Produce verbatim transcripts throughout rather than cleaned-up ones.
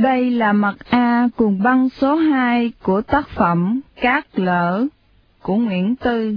Đây là mặt A cuồng băng số hai của tác phẩm Cát Lở của Nguyễn Tư.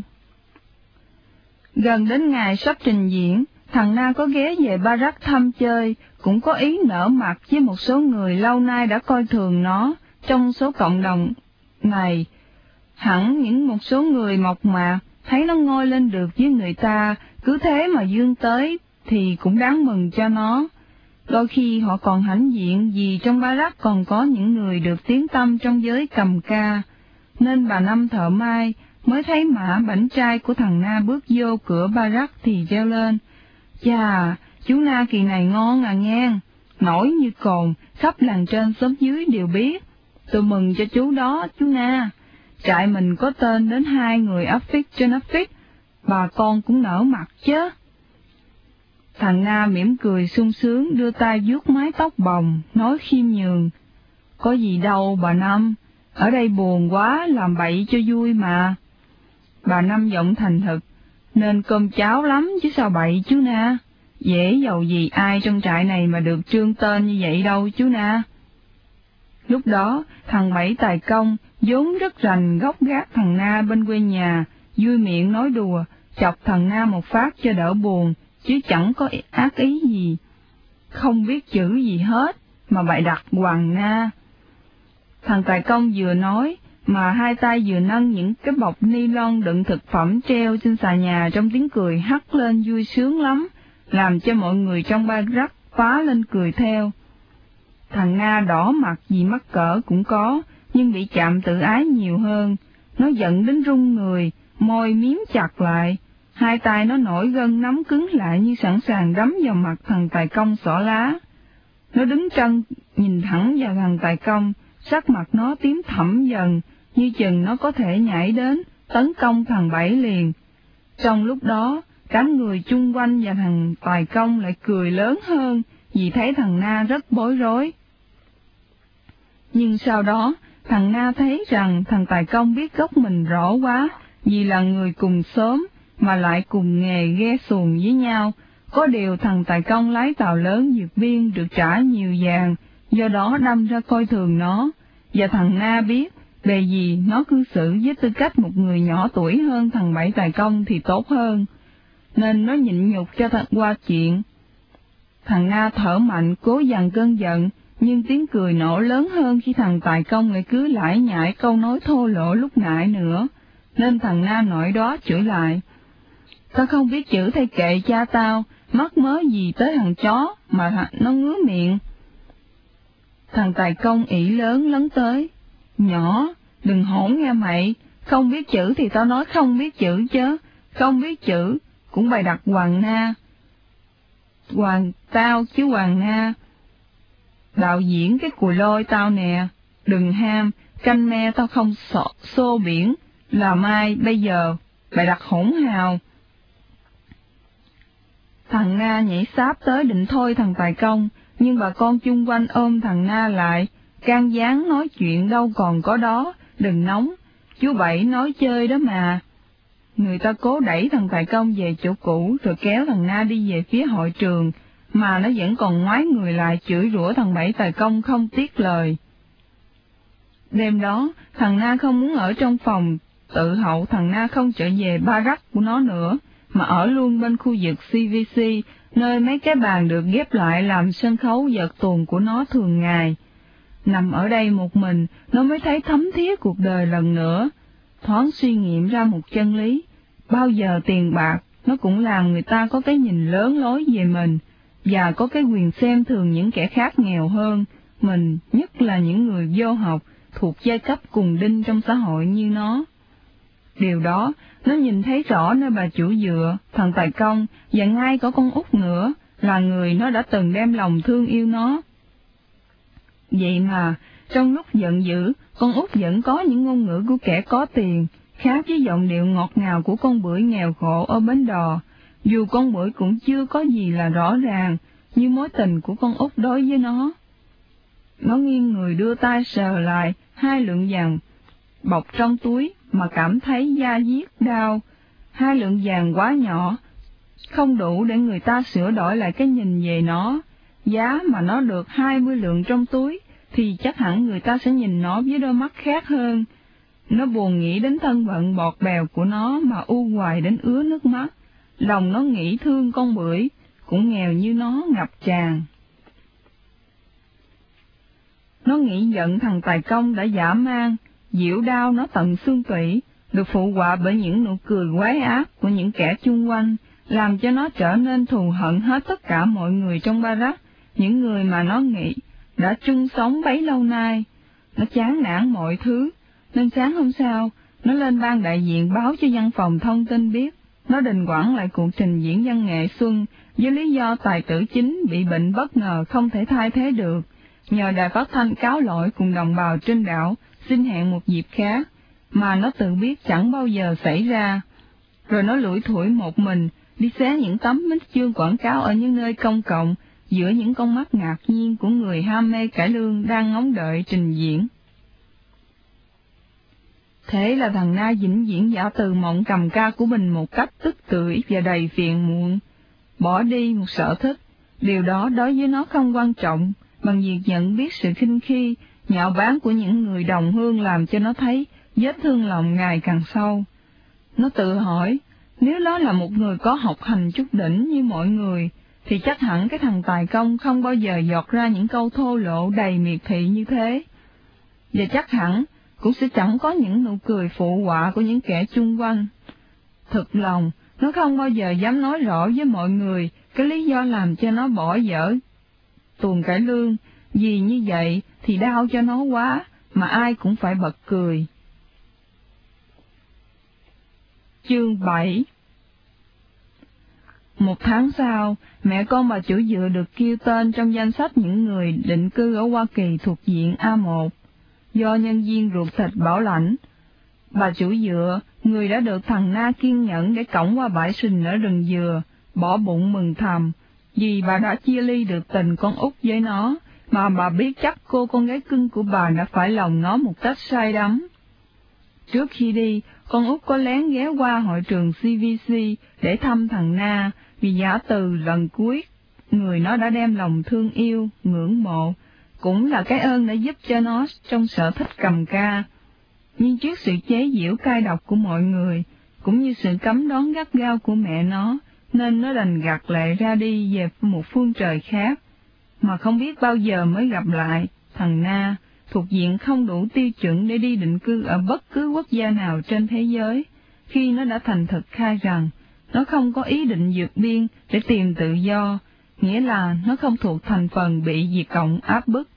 Gần đến ngày sắp trình diễn, thằng Na có ghé về Ba-rắc thăm chơi, cũng có ý nở mặt với một số người lâu nay đã coi thường nó trong số cộng đồng này. Hẳn những một số người mộc mạc thấy nó ngoi lên được với người ta, cứ thế mà vươn tới thì cũng đáng mừng cho nó. Đôi khi họ còn hãnh diện vì trong Ba-rắc còn có những người được tiếng tăm trong giới cầm ca, nên bà Năm thợ mai mới thấy mã bảnh trai của thằng Na bước vô cửa Ba-rắc thì reo lên: "Chà, chú Na kỳ này ngon à nghe, nổi như cồn, khắp làng trên xóm dưới đều biết. Tôi mừng cho chú đó, chú Na. Trại mình có tên đến hai người áp phích trên áp phích, bà con cũng nở mặt chứ." Thằng Na mỉm cười sung sướng, đưa tay vuốt mái tóc bồng, nói khiêm nhường: "Có gì đâu bà Năm, ở đây buồn quá, làm bậy cho vui mà." Bà Năm giọng thành thực: "Nên cơm cháo lắm chứ sao bậy chú Na, dễ giàu gì ai trong trại này mà được trương tên như vậy đâu chú Na." Lúc đó, thằng Bảy Tài Công, vốn rất rành gốc gác thằng Na bên quê nhà, vui miệng nói đùa, chọc thằng Na một phát cho đỡ buồn, chứ chẳng có ác ý gì. "Không biết chữ gì hết, mà bày đặt Hoàng Na." Thằng Tài Công vừa nói, mà hai tay vừa nâng những cái bọc ni lon đựng thực phẩm treo trên xà nhà trong tiếng cười hắt lên vui sướng lắm, làm cho mọi người trong Ba-rắc phá lên cười theo. Thằng Na đỏ mặt vì mắc cỡ cũng có, nhưng bị chạm tự ái nhiều hơn. Nó giận đến run người, môi miếm chặt lại, hai tay nó nổi gân nắm cứng lại như sẵn sàng đấm vào mặt thằng Tài Công xỏ lá. Nó đứng trân nhìn thẳng vào thằng Tài Công, sắc mặt nó tím thẫm dần, như chừng nó có thể nhảy đến, tấn công thằng Bảy liền. Trong lúc đó, đám người chung quanh và thằng Tài Công lại cười lớn hơn, vì thấy thằng Na rất bối rối. Nhưng sau đó, thằng Na thấy rằng thằng Tài Công biết gốc mình rõ quá, vì là người cùng xóm, mà lại cùng nghề ghe xuồng với nhau. Có điều thằng Tài Công lái tàu lớn vượt biên được trả nhiều vàng, do đó đâm ra coi thường nó, và thằng Na biết, bề gì nó cư xử với tư cách một người nhỏ tuổi hơn thằng Bảy Tài Công thì tốt hơn, nên nó nhịn nhục cho thật qua chuyện. Thằng Na thở mạnh cố dằn cơn giận, nhưng tiếng cười nổ lớn hơn khi thằng Tài Công lại cứ lải nhải câu nói thô lỗ lúc nãy nữa, nên thằng Na nổi đó chửi lại: "Tao không biết chữ thay kệ cha tao, mắc mớ gì tới thằng chó mà nó ngứa miệng." Thằng Tài Công ỷ lớn lấn tới: "Nhỏ, đừng hỗn nghe mày, không biết chữ thì tao nói không biết chữ chứ, không biết chữ cũng bày đặt Hoàng Na. Hoàng tao chứ Hoàng Na. Đạo diễn cái cùi lôi tao nè, đừng ham, canh me tao không sợ xô biển, là mai bây giờ bày đặt hỗn hào." Thằng Na nhảy sáp tới định thôi thằng Tài Công, nhưng bà con chung quanh ôm thằng Na lại, can gián nói chuyện đâu còn có đó, đừng nóng, chú Bảy nói chơi đó mà. Người ta cố đẩy thằng Tài Công về chỗ cũ rồi kéo thằng Na đi về phía hội trường, mà nó vẫn còn ngoái người lại chửi rủa thằng Bảy Tài Công không tiếc lời. Đêm đó, thằng Na không muốn ở trong phòng, tự hậu thằng Na không trở về Ba-rắc của nó nữa, mà ở luôn bên khu vực xê vê xê, nơi mấy cái bàn được ghép lại làm sân khấu vợt tuồng của nó thường ngày. Nằm ở đây một mình, nó mới thấy thấm thía cuộc đời lần nữa, thoáng suy nghiệm ra một chân lý: bao giờ tiền bạc, nó cũng làm người ta có cái nhìn lớn lối về mình, và có cái quyền xem thường những kẻ khác nghèo hơn mình, nhất là những người vô học, thuộc giai cấp cùng đinh trong xã hội như nó. Điều đó, nó nhìn thấy rõ nơi bà chủ dựa, thằng Tài Công, và ngay có con Út nữa, là người nó đã từng đem lòng thương yêu nó. Vậy mà, trong lúc giận dữ, con Út vẫn có những ngôn ngữ của kẻ có tiền, khác với giọng điệu ngọt ngào của con bưởi nghèo khổ ở bến đò, dù con bưởi cũng chưa có gì là rõ ràng, như mối tình của con Út đối với nó. Nó nghiêng người đưa tay sờ lại hai lượng vàng bọc trong túi, mà cảm thấy da diết đau. Hai lượng vàng quá nhỏ, không đủ để người ta sửa đổi lại cái nhìn về nó. Giá mà nó được hai mươi lượng trong túi, thì chắc hẳn người ta sẽ nhìn nó với đôi mắt khác hơn. Nó buồn nghĩ đến thân phận bọt bèo của nó mà u hoài đến ứa nước mắt. Lòng nó nghĩ thương con bưởi, cũng nghèo như nó ngập tràn. Nó nghĩ giận thằng Tài Công đã dã man, diễu đau nó tận xương tủy, được phụ họa bởi những nụ cười quái ác của những kẻ chung quanh, làm cho nó trở nên thù hận hết tất cả mọi người trong Ba-rắc, những người mà nó nghĩ đã chung sống bấy lâu nay. Nó chán nản mọi thứ, nên sáng hôm sau, nó lên ban đại diện báo cho văn phòng thông tin biết, nó đình hoãn lại cuộc trình diễn văn nghệ xuân với lý do tài tử chính bị bệnh bất ngờ không thể thay thế được, nhờ đài phát thanh cáo lỗi cùng đồng bào trên đảo xin hẹn một dịp khác, mà nó tự biết chẳng bao giờ xảy ra. Rồi nó lủi thủi một mình, đi xé những tấm minh chương quảng cáo ở những nơi công cộng, giữa những con mắt ngạc nhiên của người ham mê cải lương đang ngóng đợi trình diễn. Thế là thằng Na vĩnh viễn giả từ mộng cầm ca của mình một cách tức tưởi và đầy phiền muộn, bỏ đi một sở thích. Điều đó đối với nó không quan trọng, bằng việc nhận biết sự khinh khi, nhạo báng của những người đồng hương làm cho nó thấy vết thương lòng ngày càng sâu. Nó tự hỏi, nếu nó là một người có học hành chút đỉnh như mọi người, thì chắc hẳn cái thằng Tài Công không bao giờ giọt ra những câu thô lỗ đầy miệt thị như thế. Và chắc hẳn cũng sẽ chẳng có những nụ cười phụ họa của những kẻ chung quanh. Thực lòng, nó không bao giờ dám nói rõ với mọi người cái lý do làm cho nó bỏ dở tuồng cải lương, vì như vậy thì đau cho nó quá, mà ai cũng phải bật cười. Chương bảy. Một tháng sau, mẹ con bà chủ dựa được kêu tên trong danh sách những người định cư ở Hoa Kỳ thuộc diện A một, do nhân viên ruột thịt bảo lãnh. Bà chủ dựa, người đã được thằng Na kiên nhẫn để cõng qua bãi sình ở rừng dừa, bỏ bụng mừng thầm, vì bà đã chia ly được tình con út với nó, mà bà biết chắc cô con gái cưng của bà đã phải lòng nó một cách say đắm. Trước khi đi, con út có lén ghé qua hội trường xê vê xê để thăm thằng Na, vì giả từ lần cuối, người nó đã đem lòng thương yêu, ngưỡng mộ, cũng là cái ơn đã giúp cho nó trong sở thích cầm ca. Nhưng trước sự chế giễu cay độc của mọi người, cũng như sự cấm đón gắt gao của mẹ nó, nên nó đành gạt lệ ra đi về một phương trời khác, mà không biết bao giờ mới gặp lại thằng Na, thuộc diện không đủ tiêu chuẩn để đi định cư ở bất cứ quốc gia nào trên thế giới, khi nó đã thành thực khai rằng nó không có ý định vượt biên để tìm tự do, nghĩa là nó không thuộc thành phần bị Việt Cộng áp bức.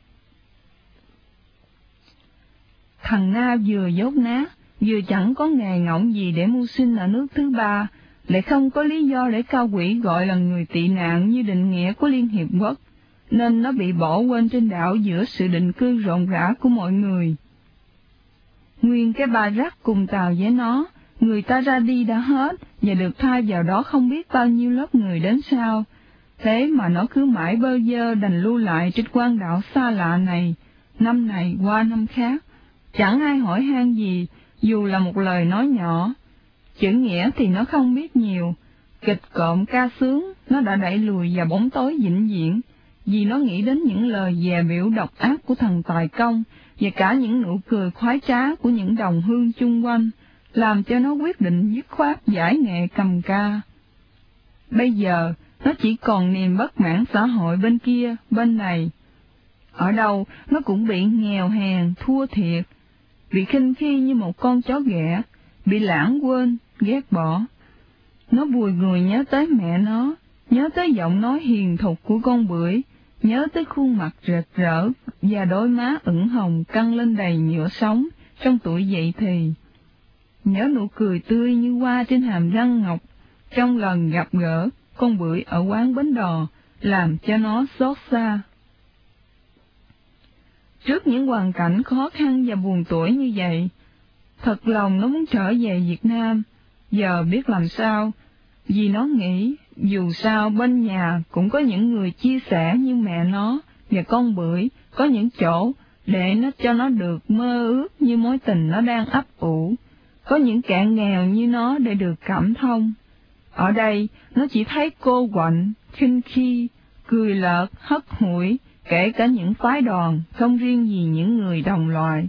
Thằng Na vừa dốt nát, vừa chẳng có nghề ngỗng gì để mưu sinh ở nước thứ ba, lại không có lý do để cao quỹ gọi là người tị nạn như định nghĩa của Liên Hiệp Quốc, nên nó bị bỏ quên trên đảo giữa sự định cư rộn rã của mọi người. Nguyên cái Ba-rắc cùng tàu với nó, người ta ra đi đã hết, và được thay vào đó không biết bao nhiêu lớp người đến sau. Thế mà nó cứ mãi bơ vơ đành lưu lại trên quang đảo xa lạ này, năm này qua năm khác. Chẳng ai hỏi han gì, dù là một lời nói nhỏ. Chữ nghĩa thì nó không biết nhiều, kịch cộm ca sướng nó đã đẩy lùi vào bóng tối vĩnh viễn, vì nó nghĩ đến những lời dè biểu độc ác của thằng Tài Công và cả những nụ cười khoái trá của những đồng hương chung quanh, làm cho nó quyết định dứt khoát giải nghệ cầm ca. Bây giờ, nó chỉ còn niềm bất mãn xã hội bên kia, bên này. Ở đâu, nó cũng bị nghèo hèn, thua thiệt, bị khinh khi như một con chó ghẻ, bị lãng quên, ghét bỏ. Nó bùi ngùi nhớ tới mẹ nó, nhớ tới giọng nói hiền thục của con bưởi, nhớ tới khuôn mặt rực rỡ và đôi má ửng hồng căng lên đầy nhựa sống trong tuổi dậy thì. Nhớ nụ cười tươi như hoa trên hàm răng ngọc trong lần gặp gỡ con bưởi ở quán bến đò, làm cho nó xót xa. Trước những hoàn cảnh khó khăn và buồn tủi như vậy, thật lòng nó muốn trở về Việt Nam, giờ biết làm sao, vì nó nghĩ dù sao bên nhà cũng có những người chia sẻ như mẹ nó và con bưởi, có những chỗ để nó cho nó được mơ ước như mối tình nó đang ấp ủ, có những kẻ nghèo như nó để được cảm thông. Ở đây, nó chỉ thấy cô quạnh, khinh khi, cười lợt, hất hủi, kể cả những phái đoàn, không riêng gì những người đồng loại.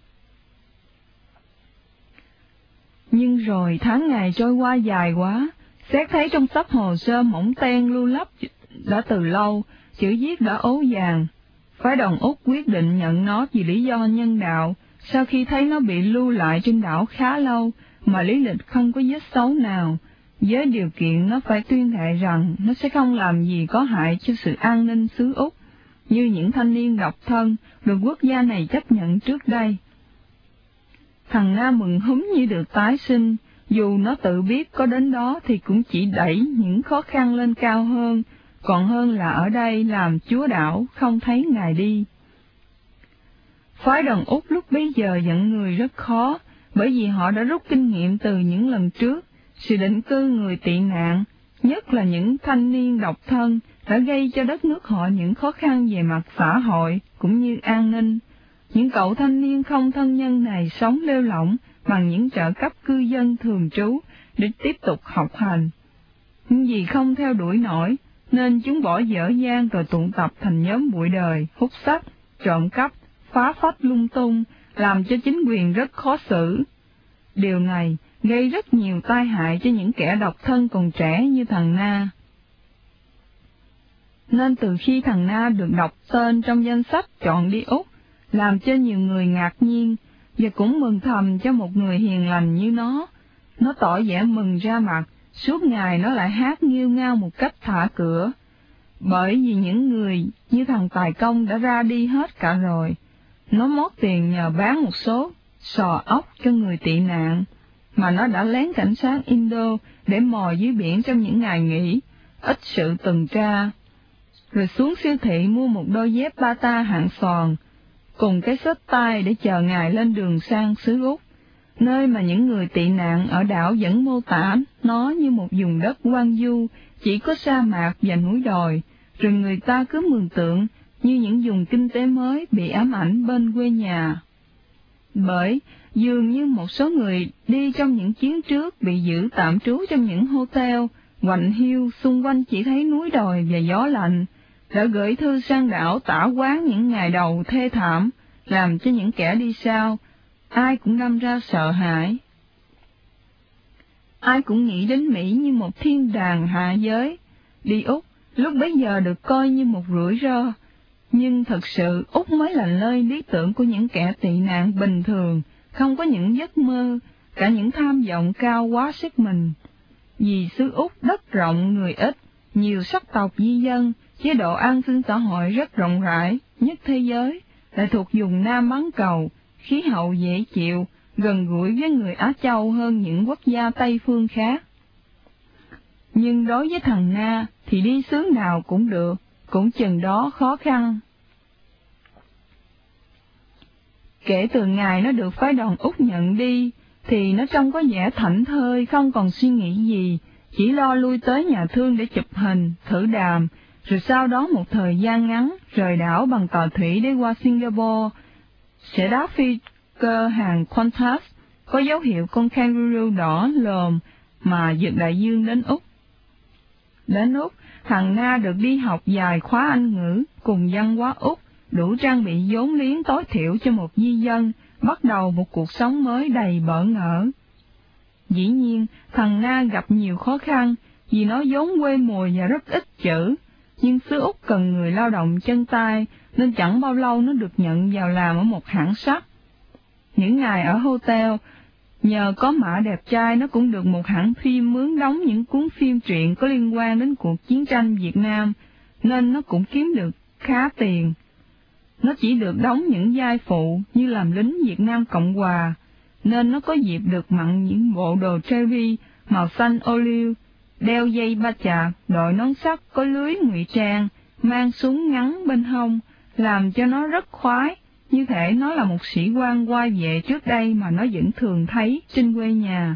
Nhưng rồi tháng ngày trôi qua dài quá, xét thấy trong sắp hồ sơ mỏng ten lưu lấp đã từ lâu, chữ viết đã ố vàng. Phái đoàn Úc quyết định nhận nó vì lý do nhân đạo, sau khi thấy nó bị lưu lại trên đảo khá lâu, mà lý lịch không có vết xấu nào, với điều kiện nó phải tuyên thệ rằng nó sẽ không làm gì có hại cho sự an ninh xứ Úc, như những thanh niên độc thân được quốc gia này chấp nhận trước đây. Thằng Na mừng húm như được tái sinh, dù nó tự biết có đến đó thì cũng chỉ đẩy những khó khăn lên cao hơn, còn hơn là ở đây làm chúa đảo không thấy ngài đi. Phái đoàn Úc lúc bấy giờ dẫn người rất khó, bởi vì họ đã rút kinh nghiệm từ những lần trước. Sự định cư người tị nạn, nhất là những thanh niên độc thân, đã gây cho đất nước họ những khó khăn về mặt xã hội cũng như an ninh. Những cậu thanh niên không thân nhân này sống lêu lỏng bằng những trợ cấp cư dân thường trú để tiếp tục học hành. Nhưng vì không theo đuổi nổi, nên chúng bỏ dở dang rồi tụ tập thành nhóm bụi đời, hút sách, trộm cắp, phá phách lung tung, làm cho chính quyền rất khó xử. Điều này gây rất nhiều tai hại cho những kẻ độc thân còn trẻ như thằng Na. Nên từ khi thằng Na được đọc tên trong danh sách chọn đi Úc, làm cho nhiều người ngạc nhiên, và cũng mừng thầm cho một người hiền lành như nó. Nó tỏ vẻ mừng ra mặt, suốt ngày nó lại hát nghêu ngao một cách thả cửa. Bởi vì những người như thằng Tài Công đã ra đi hết cả rồi, nó mót tiền nhờ bán một số sò ốc cho người tị nạn, mà nó đã lén cảnh sát Indo để mò dưới biển trong những ngày nghỉ, ít sự tuần tra, rồi xuống siêu thị mua một đôi dép bata hạng xoàn, cùng cái xách tay để chờ ngài lên đường sang xứ Úc, nơi mà những người tị nạn ở đảo vẫn mô tả nó như một vùng đất hoang vu, chỉ có sa mạc và núi đồi, rồi người ta cứ mường tượng như những vùng kinh tế mới bị ám ảnh bên quê nhà. Bởi dường như một số người đi trong những chuyến trước bị giữ tạm trú trong những hotel, hoành hiu xung quanh chỉ thấy núi đồi và gió lạnh, đã gửi thư sang đảo tả quán những ngày đầu thê thảm, làm cho những kẻ đi sau, ai cũng đâm ra sợ hãi. Ai cũng nghĩ đến Mỹ như một thiên đàng hạ giới. Đi Úc lúc bấy giờ được coi như một rủi ro, nhưng thật sự Úc mới là nơi lý tưởng của những kẻ tị nạn bình thường, không có những giấc mơ, cả những tham vọng cao quá sức mình. Vì xứ Úc đất rộng người ít, nhiều sắc tộc di dân, chế độ an sinh xã hội rất rộng rãi, nhất thế giới, lại thuộc vùng Nam bán cầu, khí hậu dễ chịu, gần gũi với người Á Châu hơn những quốc gia Tây phương khác. Nhưng đối với thằng Na thì đi xứ nào cũng được, cũng chừng đó khó khăn. Kể từ ngày nó được phái đoàn Úc nhận đi, thì nó trông có vẻ thảnh thơi, không còn suy nghĩ gì, chỉ lo lui tới nhà thương để chụp hình, thử đàm, rồi sau đó một thời gian ngắn rời đảo bằng tàu thủy để qua Singapore, sẽ đáp phi cơ hàng Qantas có dấu hiệu con kangaroo đỏ lồm mà vượt đại dương đến Úc. Đến Úc, thằng Na được đi học vài khóa Anh ngữ cùng văn hóa Úc, đủ trang bị vốn liếng tối thiểu cho một di dân bắt đầu một cuộc sống mới đầy bỡ ngỡ. Dĩ nhiên, thằng Na gặp nhiều khó khăn vì nó vốn quê mùa và rất ít chữ, nhưng xứ Úc cần người lao động chân tay nên chẳng bao lâu nó được nhận vào làm ở một hãng sắt. Những ngày ở hotel, nhờ có Mã đẹp trai nó cũng được một hãng phim mướn đóng những cuốn phim truyện có liên quan đến cuộc chiến tranh Việt Nam, nên nó cũng kiếm được khá tiền. Nó chỉ được đóng những vai phụ như làm lính Việt Nam Cộng Hòa, nên nó có dịp được mặn những bộ đồ cherry màu xanh ô liu, đeo dây ba chạc, đội nón sắt có lưới ngụy trang, mang súng ngắn bên hông, làm cho nó rất khoái, như thể nó là một sĩ quan qua vệ trước đây mà nó vẫn thường thấy trên quê nhà.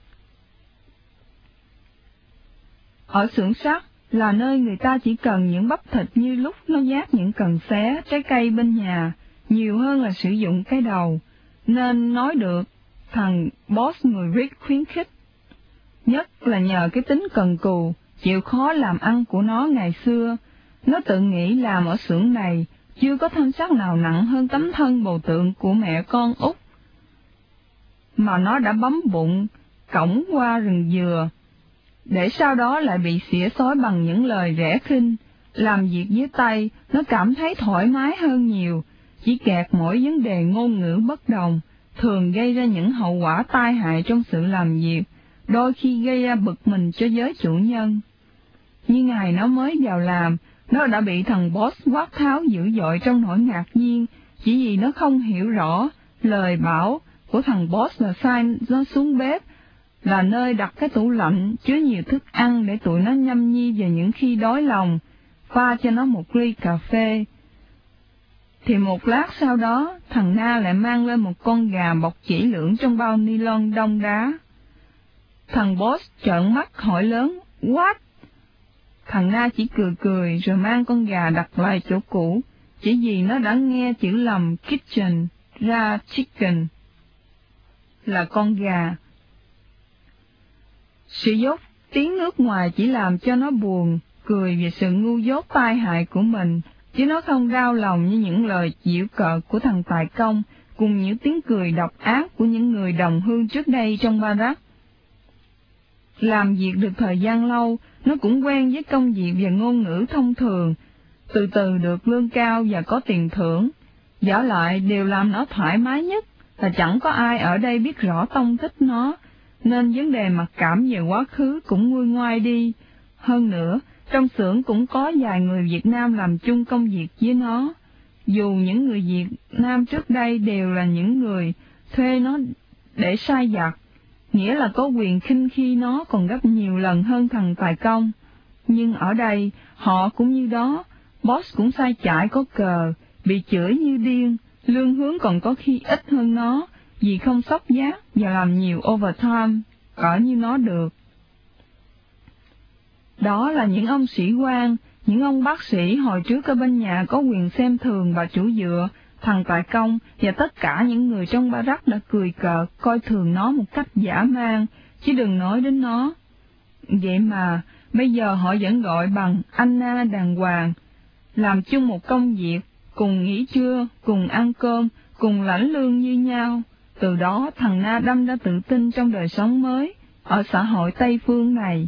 Ở xưởng sắt là nơi người ta chỉ cần những bắp thịt như lúc nó vác những cần xé trái cây bên nhà, nhiều hơn là sử dụng cái đầu, nên nói được thằng boss người Rick khuyến khích. Nhất là nhờ cái tính cần cù, chịu khó làm ăn của nó ngày xưa, Nó tự nghĩ làm ở xưởng này chưa có thân xác nào nặng hơn tấm thân bầu tượng của mẹ con út, mà nó đã bấm bụng cõng qua rừng dừa, để sau đó lại bị xỉa xói bằng những lời rẻ khinh. Làm việc với tay, nó cảm thấy thoải mái hơn nhiều, chỉ kẹt mỗi vấn đề ngôn ngữ bất đồng, thường gây ra những hậu quả tai hại trong sự làm việc, đôi khi gây ra bực mình cho giới chủ nhân. Như ngày nó mới vào làm, nó đã bị thằng boss quát tháo dữ dội trong nỗi ngạc nhiên, chỉ vì nó không hiểu rõ lời bảo của thằng boss là sai nó xuống bếp, là nơi đặt cái tủ lạnh chứa nhiều thức ăn để tụi nó nhâm nhi vào những khi đói lòng, pha cho nó một ly cà phê. Thì một lát sau đó, thằng Na lại mang lên một con gà bọc chỉ lưỡng trong bao ni lông đông đá. Thằng boss trợn mắt hỏi lớn, "What?" Thằng Na chỉ cười cười rồi mang con gà đặt lại chỗ cũ, chỉ vì nó đã nghe chữ lầm kitchen ra chicken, là con gà. Sự dốt tiếng nước ngoài chỉ làm cho nó buồn, cười về sự ngu dốt tai hại của mình, chứ nó không đau lòng như những lời giễu cợt của thằng tài công, cùng những tiếng cười độc ác của những người đồng hương trước đây trong Barak. Làm việc được thời gian lâu, nó cũng quen với công việc và ngôn ngữ thông thường, từ từ được lương cao và có tiền thưởng. Vả lại điều làm nó thoải mái nhất là chẳng có ai ở đây biết rõ tông tích nó, nên vấn đề mặc cảm về quá khứ cũng nguôi ngoai đi. Hơn nữa, trong xưởng cũng có vài người Việt Nam làm chung công việc với nó, dù những người Việt Nam trước đây đều là những người thuê nó để sai vặt, nghĩa là có quyền khinh khi nó còn gấp nhiều lần hơn thằng tài công. Nhưng ở đây, họ cũng như đó, boss cũng sai chạy có cờ, bị chửi như điên, lương hướng còn có khi ít hơn nó, vì không sốc giác và làm nhiều overtime, cỡ như nó được. Đó là những ông sĩ quan, những ông bác sĩ hồi trước ở bên nhà có quyền xem thường bà chủ dựa, thằng tài công và tất cả những người trong Barak đã cười cợt, coi thường nó một cách dã man, chứ đừng nói đến nó. Vậy mà, bây giờ họ vẫn gọi bằng Anna đàng hoàng, làm chung một công việc, cùng nghỉ trưa, cùng ăn cơm, cùng lãnh lương như nhau. Từ đó thằng Na đâm đã tự tin trong đời sống mới, ở xã hội Tây Phương này.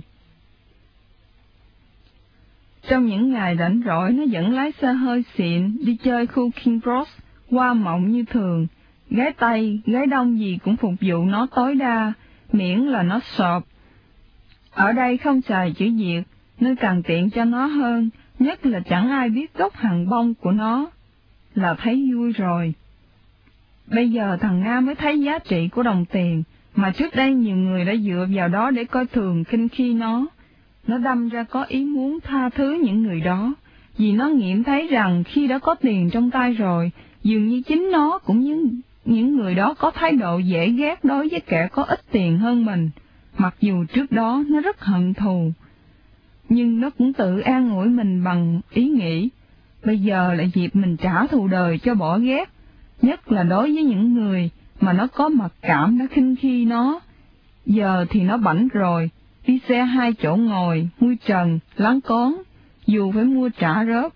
Trong những ngày rảnh rỗi, nó vẫn lái xe hơi xịn, đi chơi khu King Cross, hoa mộng như thường. Gái Tây, gái Đông gì cũng phục vụ nó tối đa, miễn là nó sộp. Ở đây không xài chữ Việt, nên càng tiện cho nó hơn, nhất là chẳng ai biết gốc hàng bông của nó, là thấy vui rồi. Bây giờ thằng Nga mới thấy giá trị của đồng tiền, mà trước đây nhiều người đã dựa vào đó để coi thường khinh khi nó. Nó đâm ra có ý muốn tha thứ những người đó, vì nó nghiệm thấy rằng khi đã có tiền trong tay rồi, dường như chính nó cũng như những người đó có thái độ dễ ghét đối với kẻ có ít tiền hơn mình, mặc dù trước đó nó rất hận thù. Nhưng nó cũng tự an ủi mình bằng ý nghĩ, bây giờ là dịp mình trả thù đời cho bỏ ghét, nhất là đối với những người mà nó có mặc cảm đã khinh khi nó. Giờ thì nó bảnh rồi, đi xe hai chỗ ngồi, mui trần, láng cón, dù phải mua trả rớp.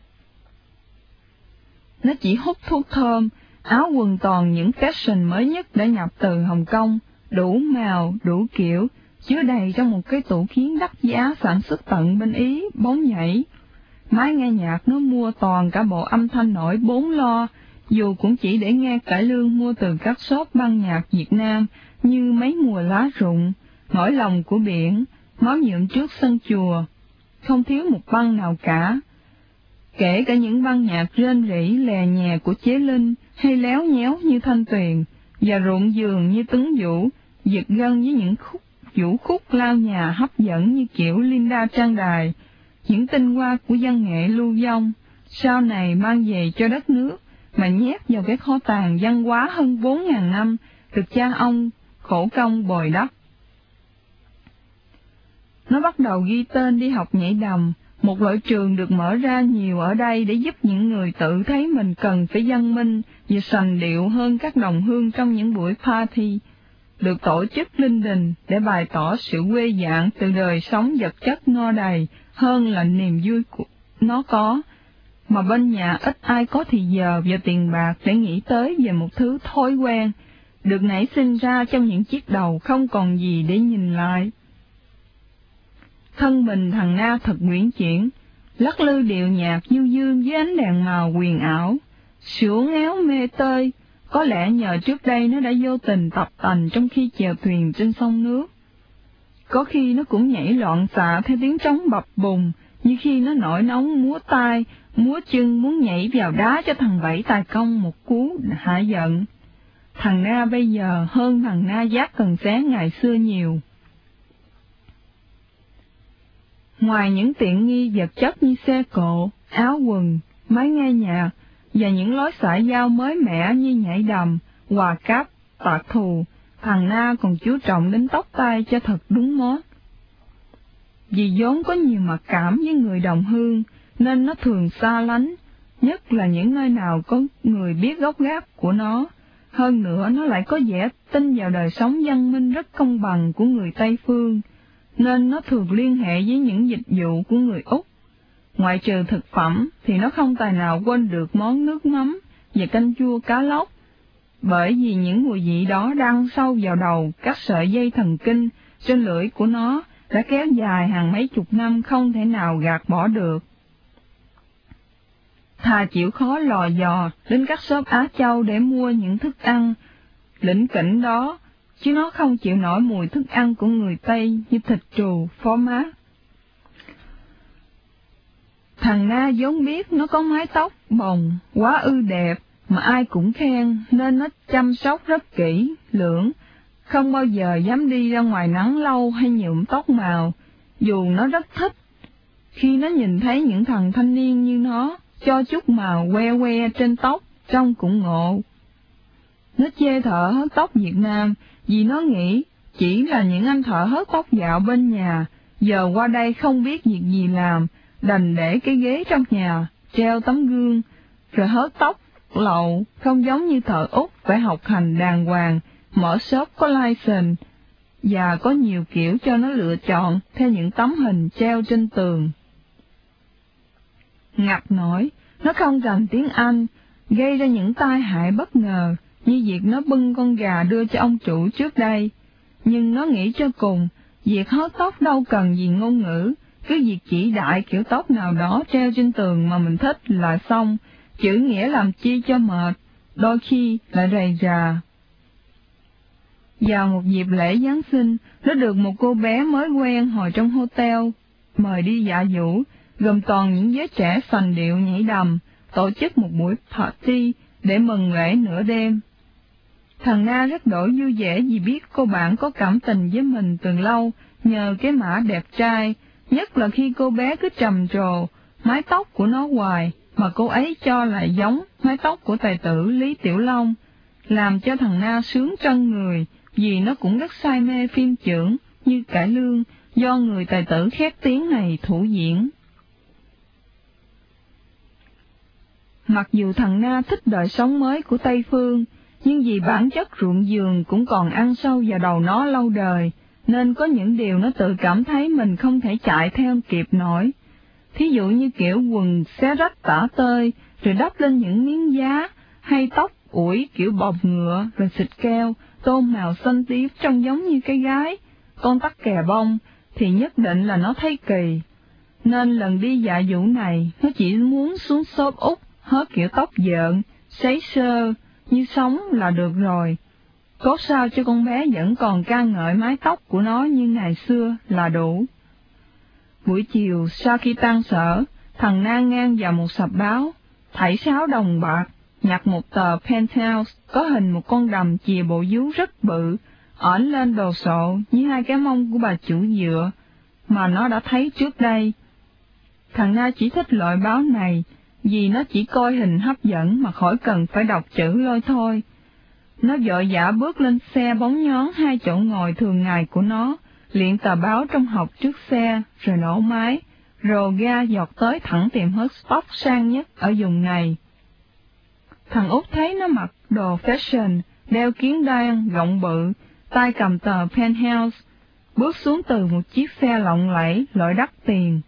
Nó chỉ hút thuốc thơm, áo quần toàn những fashion mới nhất đã nhập từ Hồng Kông, đủ màu, đủ kiểu, chứa đầy trong một cái tủ kiến đắt giá sản xuất tận bên Ý, bóng nhảy. Máy nghe nhạc nó mua toàn cả bộ âm thanh nổi bốn lo, dù cũng chỉ để nghe cải lương mua từ các shop băng nhạc Việt Nam như Mấy mùa lá rụng, Nỗi lòng của biển, Máu nhuộm trước sân chùa. Không thiếu một băng nào cả. Kể cả những băng nhạc rên rỉ lè nhè của Chế Linh, hay léo nhéo như Thanh Tuyền, và ruộng vườn như Tuấn Vũ, giật gân với những khúc vũ khúc lao nhà hấp dẫn như kiểu Linda Trang Đài, những tinh hoa của văn nghệ lưu vong, sau này mang về cho đất nước, mà nhét vào cái kho tàng văn hóa hơn bốn ngàn năm, được cha ông khổ công bồi đắp. Nó bắt đầu ghi tên đi học nhảy đầm, một loại trường được mở ra nhiều ở đây để giúp những người tự thấy mình cần phải văn minh và sành điệu hơn các đồng hương trong những buổi party, được tổ chức linh đình để bày tỏ sự quê dạn từ đời sống vật chất no đầy hơn là niềm vui của, nó có, mà bên nhà ít ai có thì giờ và tiền bạc để nghĩ tới về một thứ thói quen, được nảy sinh ra trong những chiếc đầu không còn gì để nhìn lại. Thân mình thằng Na thật uyển chuyển, lắc lư điệu nhạc du dương với ánh đèn màu huyền ảo, sủa éo mê tơi, có lẽ nhờ trước đây nó đã vô tình tập tành trong khi chèo thuyền trên sông nước. Có khi nó cũng nhảy loạn xạ theo tiếng trống bập bùng, như khi nó nổi nóng múa tay, múa chân muốn nhảy vào đá cho thằng Bảy tài công một cú hạ giận. Thằng Na bây giờ hơn thằng Na giác cần xé ngày xưa nhiều. Ngoài những tiện nghi vật chất như xe cộ, áo quần, máy nghe nhạc, và những lối xã giao mới mẻ như nhảy đầm, quà cáp, tạc thù, thằng Na còn chú trọng đến tóc tai cho thật đúng mốt. Vì vốn có nhiều mặc cảm với người đồng hương, nên nó thường xa lánh, nhất là những nơi nào có người biết gốc gác của nó. Hơn nữa nó lại có vẻ tin vào đời sống văn minh rất công bằng của người Tây Phương, nên nó thường liên hệ với những dịch vụ của người Úc. Ngoại trừ thực phẩm thì nó không tài nào quên được món nước mắm và canh chua cá lóc, bởi vì những mùi vị đó đang sâu vào đầu các sợi dây thần kinh trên lưỡi của nó đã kéo dài hàng mấy chục năm không thể nào gạt bỏ được. Thà chịu khó lò dò đến các shop Á Châu để mua những thức ăn lỉnh kỉnh đó, chứ nó không chịu nổi mùi thức ăn của người Tây như thịt trù, phó mát. Thằng Na vốn biết nó có mái tóc bồng, quá ư đẹp, mà ai cũng khen, nên nó chăm sóc rất kỹ, lưỡng, không bao giờ dám đi ra ngoài nắng lâu hay nhuộm tóc màu, dù nó rất thích. Khi nó nhìn thấy những thằng thanh niên như nó, cho chút màu que que trên tóc, trông cũng ngộ. Nó chê thợ hớt tóc Việt Nam, vì nó nghĩ chỉ là những anh thợ hớt tóc dạo bên nhà, giờ qua đây không biết việc gì làm, đành để cái ghế trong nhà, treo tấm gương, rồi hớt tóc lậu, không giống như thợ Úc phải học hành đàng hoàng, mở shop có license, và có nhiều kiểu cho nó lựa chọn theo những tấm hình treo trên tường. Ngặt nổi, nó không rành tiếng Anh, gây ra những tai hại bất ngờ, như việc nó bưng con gà đưa cho ông chủ trước đây. Nhưng nó nghĩ cho cùng, việc hớt tóc đâu cần gì ngôn ngữ, cứ việc chỉ đại kiểu tóc nào đó treo trên tường mà mình thích là xong, chữ nghĩa làm chi cho mệt, đôi khi lại rầy rà. Vào một dịp lễ Giáng sinh, nó được một cô bé mới quen hồi trong hotel mời đi dạ dỗ, gồm toàn những giới trẻ sành điệu nhảy đầm, tổ chức một buổi party để mừng lễ nửa đêm. Thằng Na rất đổi vui vẻ vì biết cô bạn có cảm tình với mình từ lâu nhờ cái mã đẹp trai, nhất là khi cô bé cứ trầm trồ mái tóc của nó hoài, mà cô ấy cho lại giống mái tóc của tài tử Lý Tiểu Long, làm cho thằng Na sướng trân người, vì nó cũng rất say mê phim chưởng như Cải Lương do người tài tử khét tiếng này thủ diễn. Mặc dù thằng Na thích đời sống mới của Tây Phương, nhưng vì bản chất ruộng vườn cũng còn ăn sâu vào đầu nó lâu đời, nên có những điều nó tự cảm thấy mình không thể chạy theo kịp nổi. Thí dụ như kiểu quần xé rách tả tơi, rồi đắp lên những miếng giá, hay tóc ủi kiểu bọc ngựa, rồi xịt keo, tô màu xanh tím trông giống như cái gái, con tắc kè bông, thì nhất định là nó thấy kỳ. Nên lần đi dạ dỗ này, nó chỉ muốn xuống shop Úc, hớt kiểu tóc dợn, sấy sơ, như sống là được rồi. Cốt sao cho con bé vẫn còn ca ngợi mái tóc của nó như ngày xưa là đủ. Buổi chiều sau khi tan sở, thằng Na ngang vào một sạp báo, thảy sáu đồng bạc, nhặt một tờ Penthouse có hình một con đầm chìa bộ vú rất bự, ẩn lên đồ sộ như hai cái mông của bà chủ dựa, mà nó đã thấy trước đây. Thằng Na chỉ thích loại báo này, vì nó chỉ coi hình hấp dẫn mà khỏi cần phải đọc chữ lôi thôi. Nó vội vã bước lên xe bóng nhón hai chỗ ngồi thường ngày của nó, liệng tờ báo trong hộc trước xe, rồi nổ máy, rồ ga giọt tới thẳng tiệm hớt tóc sang nhất ở vùng này. Thằng Út thấy nó mặc đồ fashion, đeo kiến đan, gọng bự, tay cầm tờ Penthouse, bước xuống từ một chiếc xe lộng lẫy, loại đắt tiền.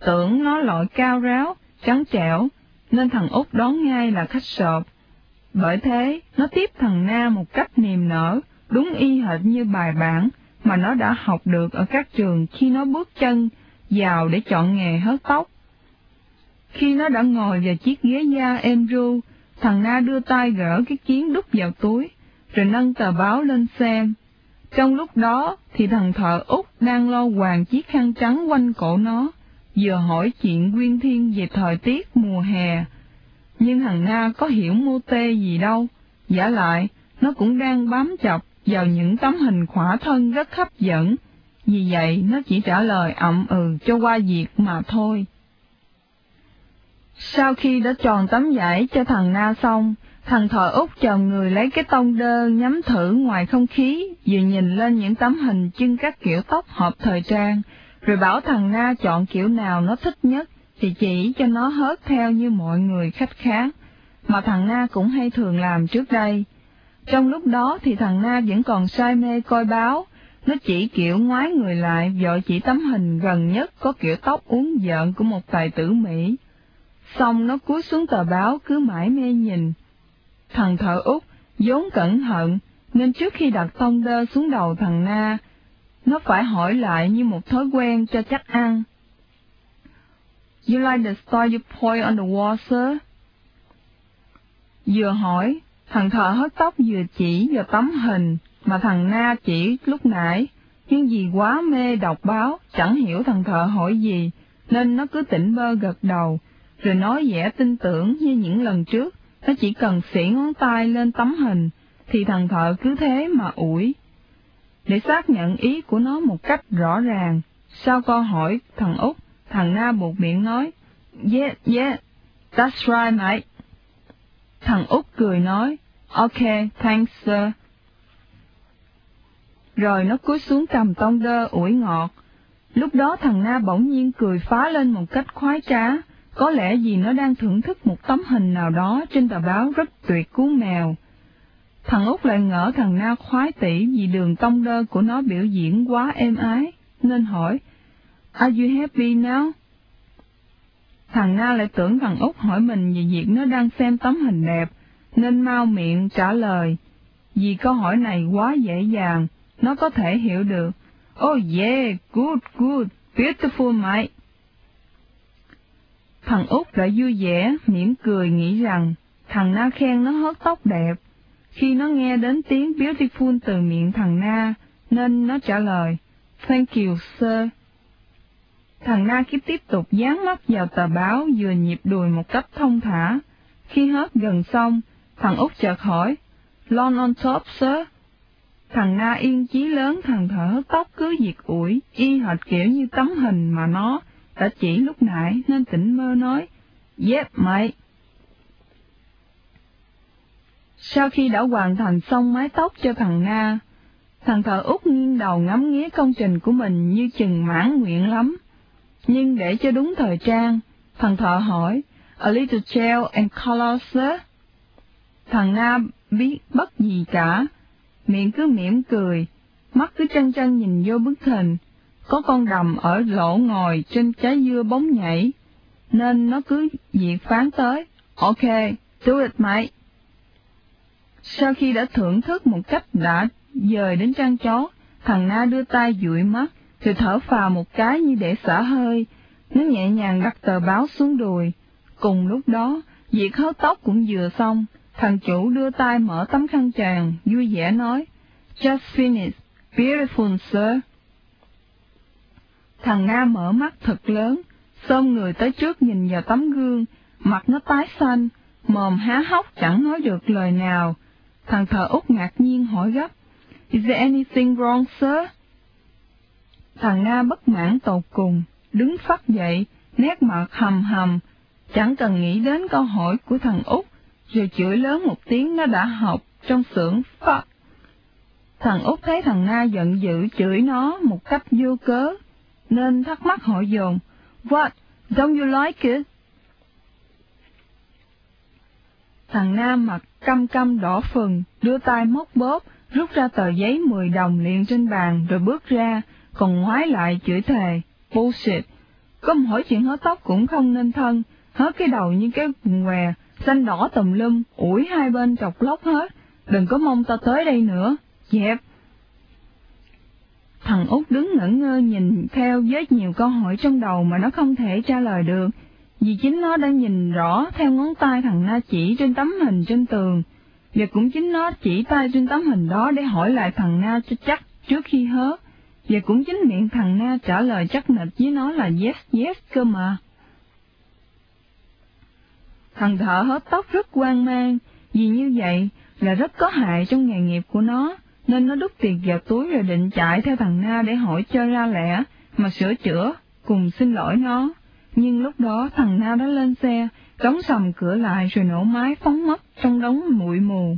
tưởng nó loại cao ráo, trắng trẻo, nên thằng Út đón ngay là khách sộp. Bởi thế, nó tiếp thằng Na một cách niềm nở, đúng y hệt như bài bản mà nó đã học được ở các trường khi nó bước chân vào để chọn nghề hớt tóc. Khi nó đã ngồi vào chiếc ghế da êm ru, thằng Na đưa tay gỡ cái kiến đút vào túi, rồi nâng tờ báo lên xem. Trong lúc đó thì thằng thợ Út đang lo quàng chiếc khăn trắng quanh cổ nó, vừa hỏi chuyện Nguyên Thiên về thời tiết mùa hè. Nhưng thằng Na có hiểu mô tê gì đâu, vả lại nó cũng đang bám chọc vào những tấm hình khỏa thân rất hấp dẫn, vì vậy nó chỉ trả lời ậm ừ cho qua việc mà thôi. Sau khi đã tròn tấm vải cho thằng Na xong, thằng thợ Út chồm người lấy cái tông đơ nhắm thử ngoài không khí, vừa nhìn lên những tấm hình trưng các kiểu tóc hợp thời trang, rồi bảo thằng Na chọn kiểu nào nó thích nhất, thì chỉ cho nó hớt theo như mọi người khách khác, mà thằng Na cũng hay thường làm trước đây. Trong lúc đó thì thằng Na vẫn còn say mê coi báo, nó chỉ kiểu ngoái người lại vội chỉ tấm hình gần nhất có kiểu tóc uốn vợn của một tài tử Mỹ. Xong nó cúi xuống tờ báo cứ mãi mê nhìn. Thằng thợ Út vốn cẩn thận, nên trước khi đặt tông đơ xuống đầu thằng Na, nó phải hỏi lại như một thói quen cho chắc ăn. You like the star you point on the wall, sir? Vừa hỏi, thằng thợ hớt tóc vừa chỉ vào tấm hình mà thằng Na chỉ lúc nãy, nhưng vì quá mê đọc báo, chẳng hiểu thằng thợ hỏi gì, nên nó cứ tỉnh bơ gật đầu, rồi nói vẻ tin tưởng như những lần trước, nó chỉ cần xỉ ngón tay lên tấm hình, thì thằng thợ cứ thế mà ủi. Để xác nhận ý của nó một cách rõ ràng, sau câu hỏi thằng Út, thằng Na buộc miệng nói, Yeah, yeah, that's right, mate. Thằng Út cười nói, Okay, thanks, sir. Rồi nó cúi xuống cầm tông đơ ủi ngọt. Lúc đó thằng Na bỗng nhiên cười phá lên một cách khoái trá, có lẽ vì nó đang thưởng thức một tấm hình nào đó trên tờ báo rất tuyệt cú mèo. Thằng Út lại ngỡ thằng Na khoái tỉ vì đường tông đơ của nó biểu diễn quá êm ái, nên hỏi, Are you happy now? Thằng Na lại tưởng thằng Út hỏi mình về việc nó đang xem tấm hình đẹp, nên mau miệng trả lời. Vì câu hỏi này quá dễ dàng, nó có thể hiểu được. Oh yeah, good, good, beautiful mate. Thằng Út đã vui vẻ, mỉm cười nghĩ rằng thằng Na khen nó hớt tóc đẹp. Khi nó nghe đến tiếng beautiful từ miệng thằng Na, nên nó trả lời, Thank you, sir. Thằng Na cứ tiếp tục dán mắt vào tờ báo vừa nhịp đùi một cách thông thả. Khi hớt gần xong, thằng Út chợt hỏi, Long on top, sir? Thằng Na yên chí lớn thằng thợ hớt tóc cứ việc ủi, y hệt kiểu như tấm hình mà nó đã chỉ lúc nãy, nên tỉnh mơ nói, Yep, mate. Sau khi đã hoàn thành xong mái tóc cho thằng Na, thằng thợ Út nghiêng đầu ngắm nghía công trình của mình như chừng mãn nguyện lắm. Nhưng để cho đúng thời trang, thằng thợ hỏi, A little gel and color, sir? Thằng Na biết bất gì cả, miệng cứ mỉm cười, mắt cứ trân trân nhìn vô bức hình, có con đầm ở lỗ ngồi trên trái dưa bóng nhảy, nên nó cứ việc phán tới, Ok, do it, mate. Sau khi đã thưởng thức một cách đã dời đến trăng chó, thằng Na đưa tay dụi mắt, rồi thở phào một cái như để xả hơi. Nó nhẹ nhàng đặt tờ báo xuống đùi. Cùng lúc đó, việc hớt tóc cũng vừa xong, thằng chủ đưa tay mở tấm khăn tràng, vui vẻ nói, Just finished, beautiful, sir. Thằng Na mở mắt thật lớn, xôm người tới trước nhìn vào tấm gương, mặt nó tái xanh, mồm há hốc chẳng nói được lời nào. Thằng thợ Út ngạc nhiên hỏi gấp, Is there anything wrong, sir? Thằng Na bất mãn tột cùng, đứng phắt dậy, nét mặt hầm hầm, chẳng cần nghĩ đến câu hỏi của thằng Út, rồi chửi lớn một tiếng nó đã học trong xưởng fuck. Thằng Út thấy thằng Na giận dữ chửi nó một cách vô cớ, nên thắc mắc hỏi dồn, What, don't you like it? Thằng Na mặt căm căm đỏ phừng, đưa tay móc bóp, rút ra tờ giấy mười đồng liền trên bàn rồi bước ra, còn ngoái lại chửi thề, Bullshit, Có mỗi chuyện hớt tóc cũng không nên thân, hớt cái đầu như cái què, xanh đỏ tùm lum, ủi hai bên chọc lóc hết, đừng có mong ta tới đây nữa, dẹp. Thằng Út đứng ngẩn ngơ nhìn theo với nhiều câu hỏi trong đầu mà nó không thể trả lời được, vì chính nó đã nhìn rõ theo ngón tay thằng Na chỉ trên tấm hình trên tường, và cũng chính nó chỉ tay trên tấm hình đó để hỏi lại thằng Na cho chắc trước khi hớt, và cũng chính miệng thằng Na trả lời chắc nịch với nó là yes yes cơ mà. Thằng thợ hớt tóc rất hoang mang, vì như vậy là rất có hại trong nghề nghiệp của nó, nên nó đút tiền vào túi rồi định chạy theo thằng Na để hỏi cho ra lẽ, mà sửa chữa, cùng xin lỗi nó. Nhưng lúc đó thằng Na đã lên xe, đóng sầm cửa lại rồi nổ máy phóng mất trong đống bụi mù.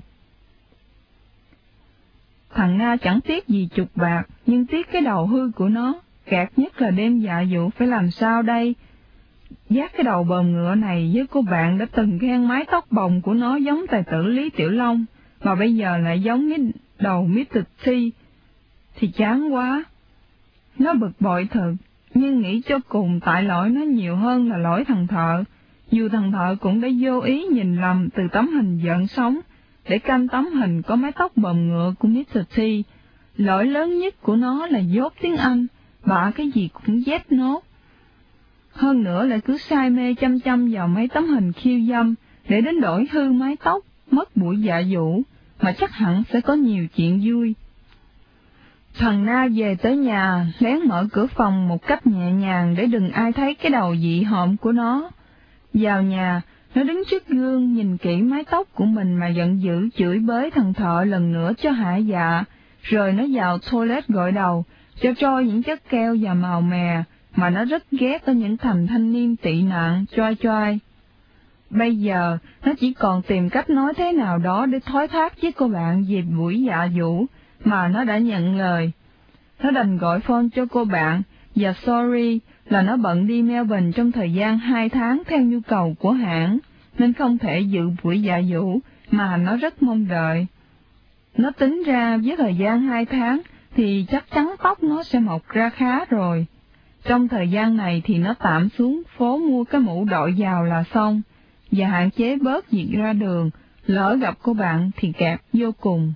Thằng Na chẳng tiếc gì chục bạc, nhưng tiếc cái đầu hư của nó, gạt nhất là đêm dạ dụ phải làm sao đây. Dát cái đầu bờm ngựa này với cô bạn đã từng khen mái tóc bồng của nó giống tài tử Lý Tiểu Long, mà bây giờ lại giống cái đầu mít-tịch Thi, thì chán quá. Nó bực bội thật, nhưng nghĩ cho cùng tại lỗi nó nhiều hơn là lỗi thằng thợ, dù thằng thợ cũng đã vô ý nhìn lầm từ tấm hình giận sống, để canh tấm hình có mái tóc bờm ngựa của mít-tịch Thi. Lỗi lớn nhất của nó là dốt tiếng Anh, bạ cái gì cũng dép nốt. Hơn nữa lại cứ say mê chăm chăm vào mấy tấm hình khiêu dâm, để đến đổi hư mái tóc, mất buổi dạ dỗ, mà chắc hẳn sẽ có nhiều chuyện vui. Thằng Na về tới nhà, lén mở cửa phòng một cách nhẹ nhàng để đừng ai thấy cái đầu dị hợm của nó. Vào nhà, nó đứng trước gương nhìn kỹ mái tóc của mình mà giận dữ chửi bới thằng thợ lần nữa cho hả dạ, rồi nó vào toilet gội đầu, cho trôi những chất keo và màu mè, mà nó rất ghét ở những thành thanh niên tị nạn choai choai. Bây giờ, nó chỉ còn tìm cách nói thế nào đó để thoái thác với cô bạn về buổi dạ dỗ, mà nó đã nhận lời. Nó đành gọi phone cho cô bạn, và sorry là nó bận đi Melbourne trong thời gian hai tháng theo nhu cầu của hãng, nên không thể dự buổi dạ dỗ mà nó rất mong đợi. Nó tính ra với thời gian hai tháng thì chắc chắn tóc nó sẽ mọc ra khá rồi. Trong thời gian này thì nó tạm xuống phố mua cái mũ đội vào là xong, và hạn chế bớt việc ra đường, lỡ gặp cô bạn thì kẹt vô cùng.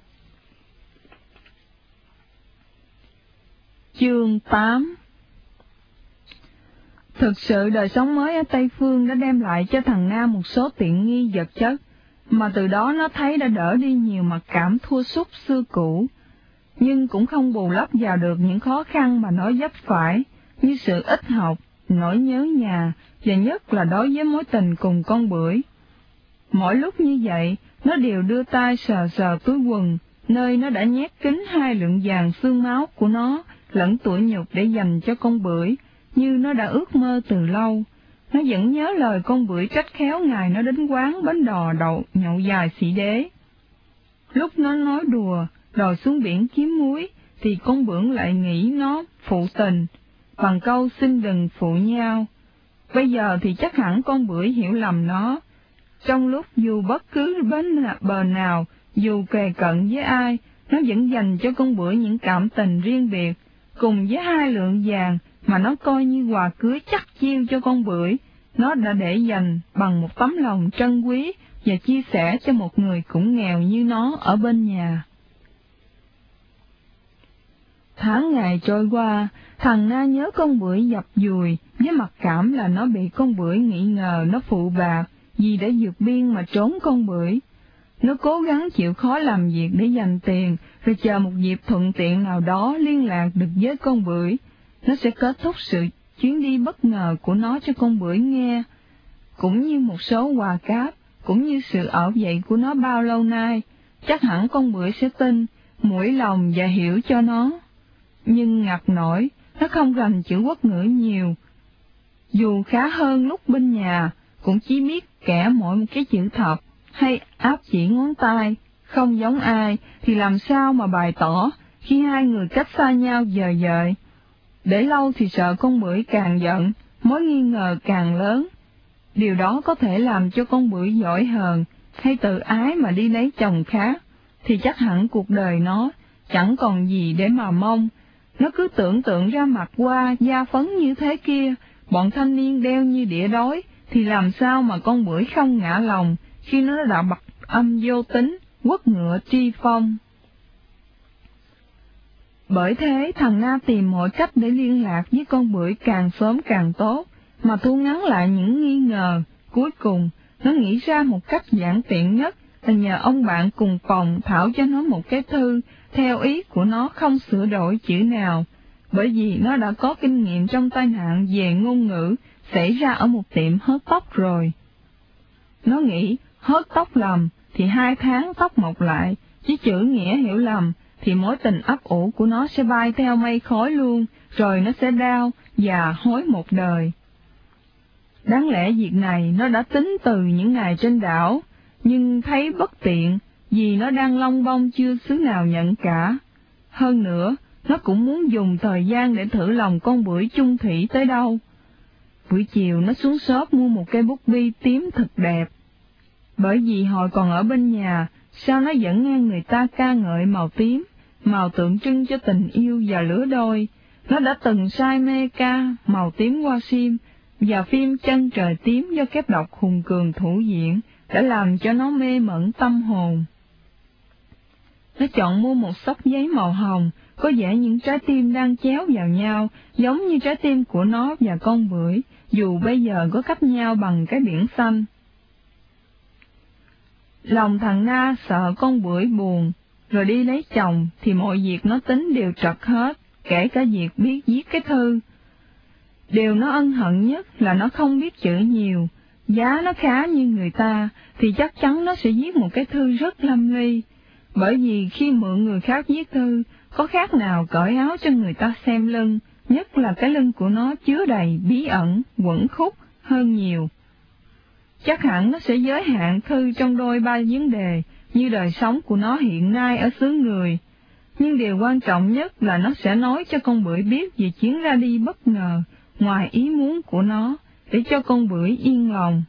Chương tám. Thực sự đời sống mới ở Tây Phương đã đem lại cho thằng Nam một số tiện nghi vật chất, mà từ đó nó thấy đã đỡ đi nhiều mặc cảm thua sút xưa cũ, nhưng cũng không bù lấp vào được những khó khăn mà nó vấp phải, như sự ít học, nỗi nhớ nhà, và nhất là đối với mối tình cùng con bưởi. Mỗi lúc như vậy, nó đều đưa tay sờ sờ túi quần, nơi nó đã nhét kín hai lượng vàng xương máu của nó, lẫn tuổi nhục để dành cho con bưởi, như nó đã ước mơ từ lâu. Nó vẫn nhớ lời con bưởi trách khéo ngày nó đến quán bánh đò đậu nhậu dài sĩ đế. Lúc nó nói đùa, đòi xuống biển kiếm muối, thì con bưởi lại nghĩ nó phụ tình, bằng câu xin đừng phụ nhau. Bây giờ thì chắc hẳn con bưởi hiểu lầm nó. Trong lúc dù bất cứ bến bờ nào, dù kề cận với ai, nó vẫn dành cho con bưởi những cảm tình riêng biệt, cùng với hai lượng vàng mà nó coi như quà cưới chắc chiêu cho con bưởi, nó đã để dành bằng một tấm lòng trân quý và chia sẻ cho một người cũng nghèo như nó ở bên nhà. Tháng ngày trôi qua, thằng Na nhớ con bưởi dập dùi, với mặc cảm là nó bị con bưởi nghi ngờ nó phụ bạc, vì đã vượt biên mà trốn con bưởi. Nó cố gắng chịu khó làm việc để dành tiền, rồi chờ một dịp thuận tiện nào đó liên lạc được với con bưởi. Nó sẽ kết thúc sự chuyến đi bất ngờ của nó cho con bưởi nghe, cũng như một số quà cáp, cũng như sự ở dậy của nó bao lâu nay. Chắc hẳn con bưởi sẽ tin, mũi lòng và hiểu cho nó. Nhưng ngặt nổi, nó không rành chữ quốc ngữ nhiều. Dù khá hơn lúc bên nhà, cũng chỉ biết kẻ mỗi một cái chữ thập, hay áp chỉ ngón tay, không giống ai, thì làm sao mà bày tỏ khi hai người cách xa nhau dời dời. Để lâu thì sợ con bưởi càng giận, mối nghi ngờ càng lớn. Điều đó có thể làm cho con bưởi giỏi hờn, hay tự ái mà đi lấy chồng khác, thì chắc hẳn cuộc đời nó chẳng còn gì để mà mong. Nó cứ tưởng tượng ra mặt qua da phấn như thế kia, bọn thanh niên đeo như đĩa đói, thì làm sao mà con bưởi không ngã lòng khi nó đã bật âm vô tính, quất ngựa tri phong. Bởi thế thằng Na tìm mọi cách để liên lạc với con bưởi càng sớm càng tốt, mà thu ngắn lại những nghi ngờ. Cuối cùng, nó nghĩ ra một cách giản tiện nhất là nhờ ông bạn cùng phòng thảo cho nó một cái thư, theo ý của nó không sửa đổi chữ nào, bởi vì nó đã có kinh nghiệm trong tai nạn về ngôn ngữ xảy ra ở một tiệm hớt tóc rồi. Nó nghĩ hớt tóc lầm thì hai tháng tóc mọc lại, chứ chữ nghĩa hiểu lầm thì mối tình ấp ủ của nó sẽ bay theo mây khói luôn, rồi nó sẽ đau và hối một đời. Đáng lẽ việc này nó đã tính từ những ngày trên đảo, nhưng thấy bất tiện vì nó đang lông bông chưa xứ nào nhận cả. Hơn nữa, nó cũng muốn dùng thời gian để thử lòng con bưởi chung thủy tới đâu. Buổi chiều nó xuống shop mua một cây bút bi tím thật đẹp. Bởi vì hồi còn ở bên nhà, sao nó vẫn nghe người ta ca ngợi màu tím, màu tượng trưng cho tình yêu và lứa đôi. Nó đã từng say mê ca màu tím qua sim, và phim Chân trời tím do kép độc Hùng Cường thủ diễn đã làm cho nó mê mẩn tâm hồn. Nó chọn mua một xấp giấy màu hồng, có vẻ những trái tim đang chéo vào nhau, giống như trái tim của nó và con bưởi, dù bây giờ có cách nhau bằng cái biển xanh. Lòng thằng Na sợ con bưởi buồn, rồi đi lấy chồng thì mọi việc nó tính đều trật hết, kể cả việc biết viết cái thư. Điều nó ân hận nhất là nó không biết chữ nhiều, giá nó khá như người ta thì chắc chắn nó sẽ viết một cái thư rất lâm ly, bởi vì khi mượn người khác viết thư, có khác nào cởi áo cho người ta xem lưng, nhất là cái lưng của nó chứa đầy bí ẩn, quẩn khúc hơn nhiều. Chắc hẳn nó sẽ giới hạn thư trong đôi ba vấn đề như đời sống của nó hiện nay ở xứ người. Nhưng điều quan trọng nhất là nó sẽ nói cho con bưởi biết về chuyến ra đi bất ngờ, ngoài ý muốn của nó, để cho con bưởi yên lòng.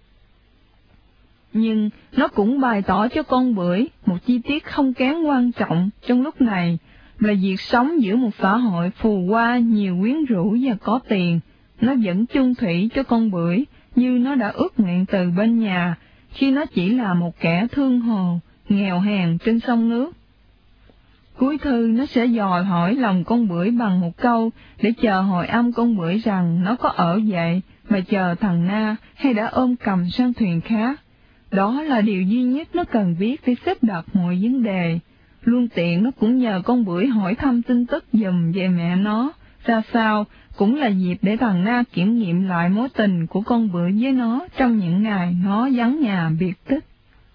Nhưng nó cũng bày tỏ cho con bưởi một chi tiết không kém quan trọng trong lúc này, là việc sống giữa một xã hội phù hoa nhiều quyến rũ và có tiền, nó vẫn chung thủy cho con bưởi như nó đã ước nguyện từ bên nhà, khi nó chỉ là một kẻ thương hồ, nghèo hèn trên sông nước. Cuối thư nó sẽ dò hỏi lòng con bưởi bằng một câu để chờ hồi âm con bưởi rằng nó có ở vậy mà chờ thằng Na hay đã ôm cầm sang thuyền khác. Đó là điều duy nhất nó cần biết để xếp đặt mọi vấn đề. Luôn tiện nó cũng nhờ con bưởi hỏi thăm tin tức giùm về mẹ nó ra sao, cũng là dịp để thằng Na kiểm nghiệm lại mối tình của con bưởi với nó trong những ngày nó vắng nhà biệt tích.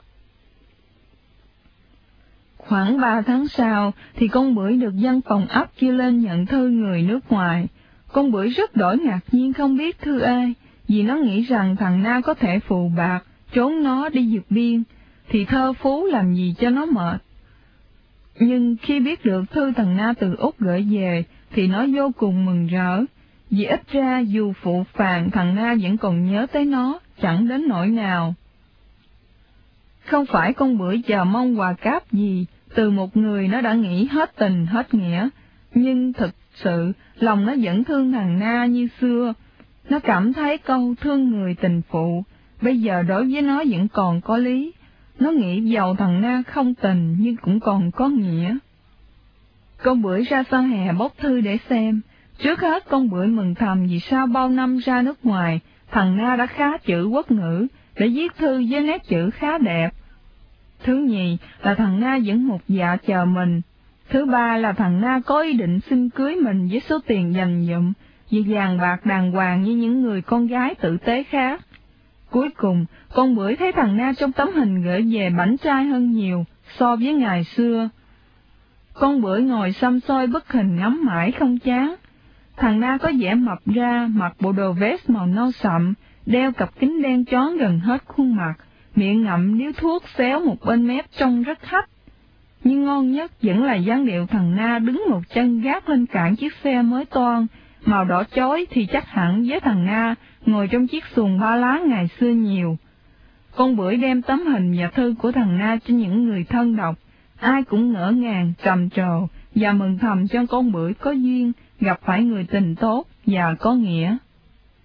Khoảng ba tháng sau thì con bưởi được dân phòng ấp kêu lên nhận thư người nước ngoài. Con bưởi rất đổi ngạc nhiên không biết thư ai, vì nó nghĩ rằng thằng Na có thể phù bạc, trốn nó đi vượt biên, thì thơ phú làm gì cho nó mệt. Nhưng khi biết được thư thằng Na từ Úc gửi về, thì nó vô cùng mừng rỡ, vì ít ra dù phụ phàng thằng Na vẫn còn nhớ tới nó, chẳng đến nỗi nào. Không phải con bưởi chờ mong quà cáp gì từ một người nó đã nghĩ hết tình hết nghĩa, nhưng thực sự lòng nó vẫn thương thằng Na như xưa. Nó cảm thấy câu thương người tình phụ bây giờ đối với nó vẫn còn có lý. Nó nghĩ dầu thằng Na không tình nhưng cũng còn có nghĩa. Con bưởi ra sân hè bốc thư để xem. Trước hết con bưởi mừng thầm vì sau bao năm ra nước ngoài, thằng Na đã khá chữ quốc ngữ để viết thư với nét chữ khá đẹp. Thứ nhì là thằng Na vẫn một dạ chờ mình. Thứ ba là thằng Na có ý định xin cưới mình với số tiền dành dụm, vì vàng bạc đàng hoàng như những người con gái tử tế khác. Cuối cùng, con bưởi thấy thằng Na trong tấm hình gửi về bảnh trai hơn nhiều so với ngày xưa. Con bưởi ngồi xăm soi bức hình ngắm mãi không chán. Thằng Na có vẻ mập ra, mặc bộ đồ vest màu nâu sậm, đeo cặp kính đen chón gần hết khuôn mặt, miệng ngậm điếu thuốc xéo một bên mép trông rất hách. Nhưng ngon nhất vẫn là dáng điệu thằng Na đứng một chân gác lên cản chiếc xe mới toan, màu đỏ chói thì chắc hẳn với thằng Na ngồi trong chiếc xuồng ba lá ngày xưa nhiều. Con bưởi đem tấm hình và thư của thằng Na cho những người thân đọc, ai cũng ngỡ ngàng, trầm trồ và mừng thầm cho con bưởi có duyên gặp phải người tình tốt và có nghĩa.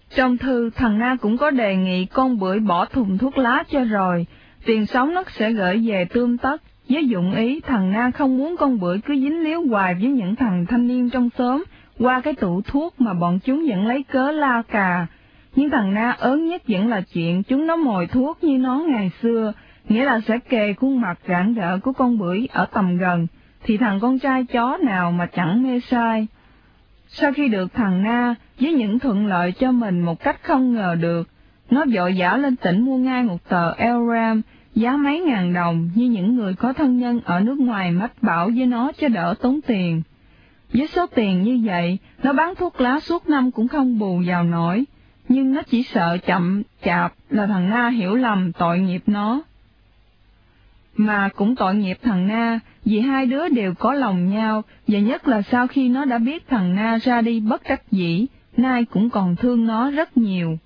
Trong thư, thằng Na cũng có đề nghị con bưởi bỏ thùng thuốc lá cho rồi, tiền sống nó sẽ gửi về tươm tất, với dụng ý thằng Na không muốn con bưởi cứ dính líu hoài với những thằng thanh niên trong xóm, qua cái tủ thuốc mà bọn chúng vẫn lấy cớ la cà. Nhưng thằng Na ớn nhất vẫn là chuyện chúng nó mồi thuốc như nó ngày xưa, nghĩa là sẽ kề khuôn mặt rạng rỡ của con bưởi ở tầm gần, thì thằng con trai chó nào mà chẳng mê sai. Sau khi được thằng Na với những thuận lợi cho mình một cách không ngờ được, nó vội vã lên tỉnh mua ngay một tờ Elram giá mấy ngàn đồng như những người có thân nhân ở nước ngoài mách bảo với nó cho đỡ tốn tiền. Với số tiền như vậy, nó bán thuốc lá suốt năm cũng không bù vào nổi, nhưng nó chỉ sợ chậm chạp là thằng Na hiểu lầm tội nghiệp nó. Mà cũng tội nghiệp thằng Na, vì hai đứa đều có lòng nhau, và nhất là sau khi nó đã biết thằng Na ra đi bất đắc dĩ, nay cũng còn thương nó rất nhiều.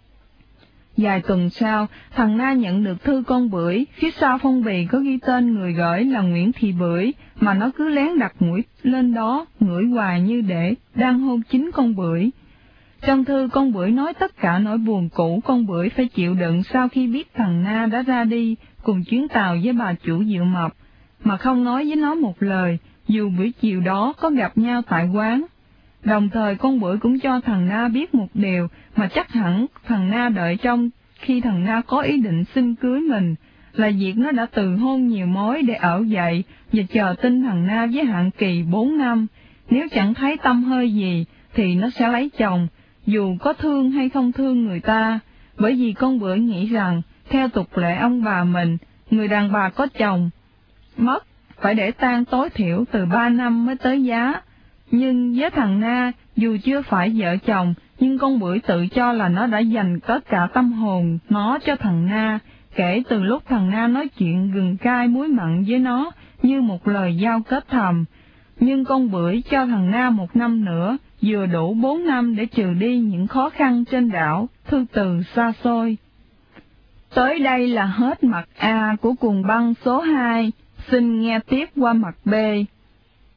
Vài tuần sau, thằng Na nhận được thư con bưởi, phía sau phong bì có ghi tên người gửi là Nguyễn Thị Bưởi, mà nó cứ lén đặt mũi lên đó, ngửi hoài như để đang hôn chính con bưởi. Trong thư con bưởi nói tất cả nỗi buồn cũ con bưởi phải chịu đựng sau khi biết thằng Na đã ra đi cùng chuyến tàu với bà chủ Diệu Mập, mà không nói với nó một lời, dù buổi chiều đó có gặp nhau tại quán. Đồng thời con bưởi cũng cho thằng Na biết một điều mà chắc hẳn thằng Na đợi trong khi thằng Na có ý định xin cưới mình, là việc nó đã từ hôn nhiều mối để ở dậy và chờ tin thằng Na với hạn kỳ bốn năm, nếu chẳng thấy tâm hơi gì thì nó sẽ lấy chồng, dù có thương hay không thương người ta, bởi vì con bưởi nghĩ rằng, theo tục lệ ông bà mình, người đàn bà có chồng mất phải để tang tối thiểu từ ba năm mới tới giá. Nhưng với thằng Na, dù chưa phải vợ chồng, nhưng con bưởi tự cho là nó đã dành tất cả tâm hồn nó cho thằng Na, kể từ lúc thằng Na nói chuyện gừng cay muối mặn với nó như một lời giao kết thầm. Nhưng con bưởi cho thằng Na một năm nữa, vừa đủ bốn năm để trừ đi những khó khăn trên đảo, thư từ xa xôi. Tới đây là hết mặt A của cuồng băng số hai, xin nghe tiếp qua mặt B.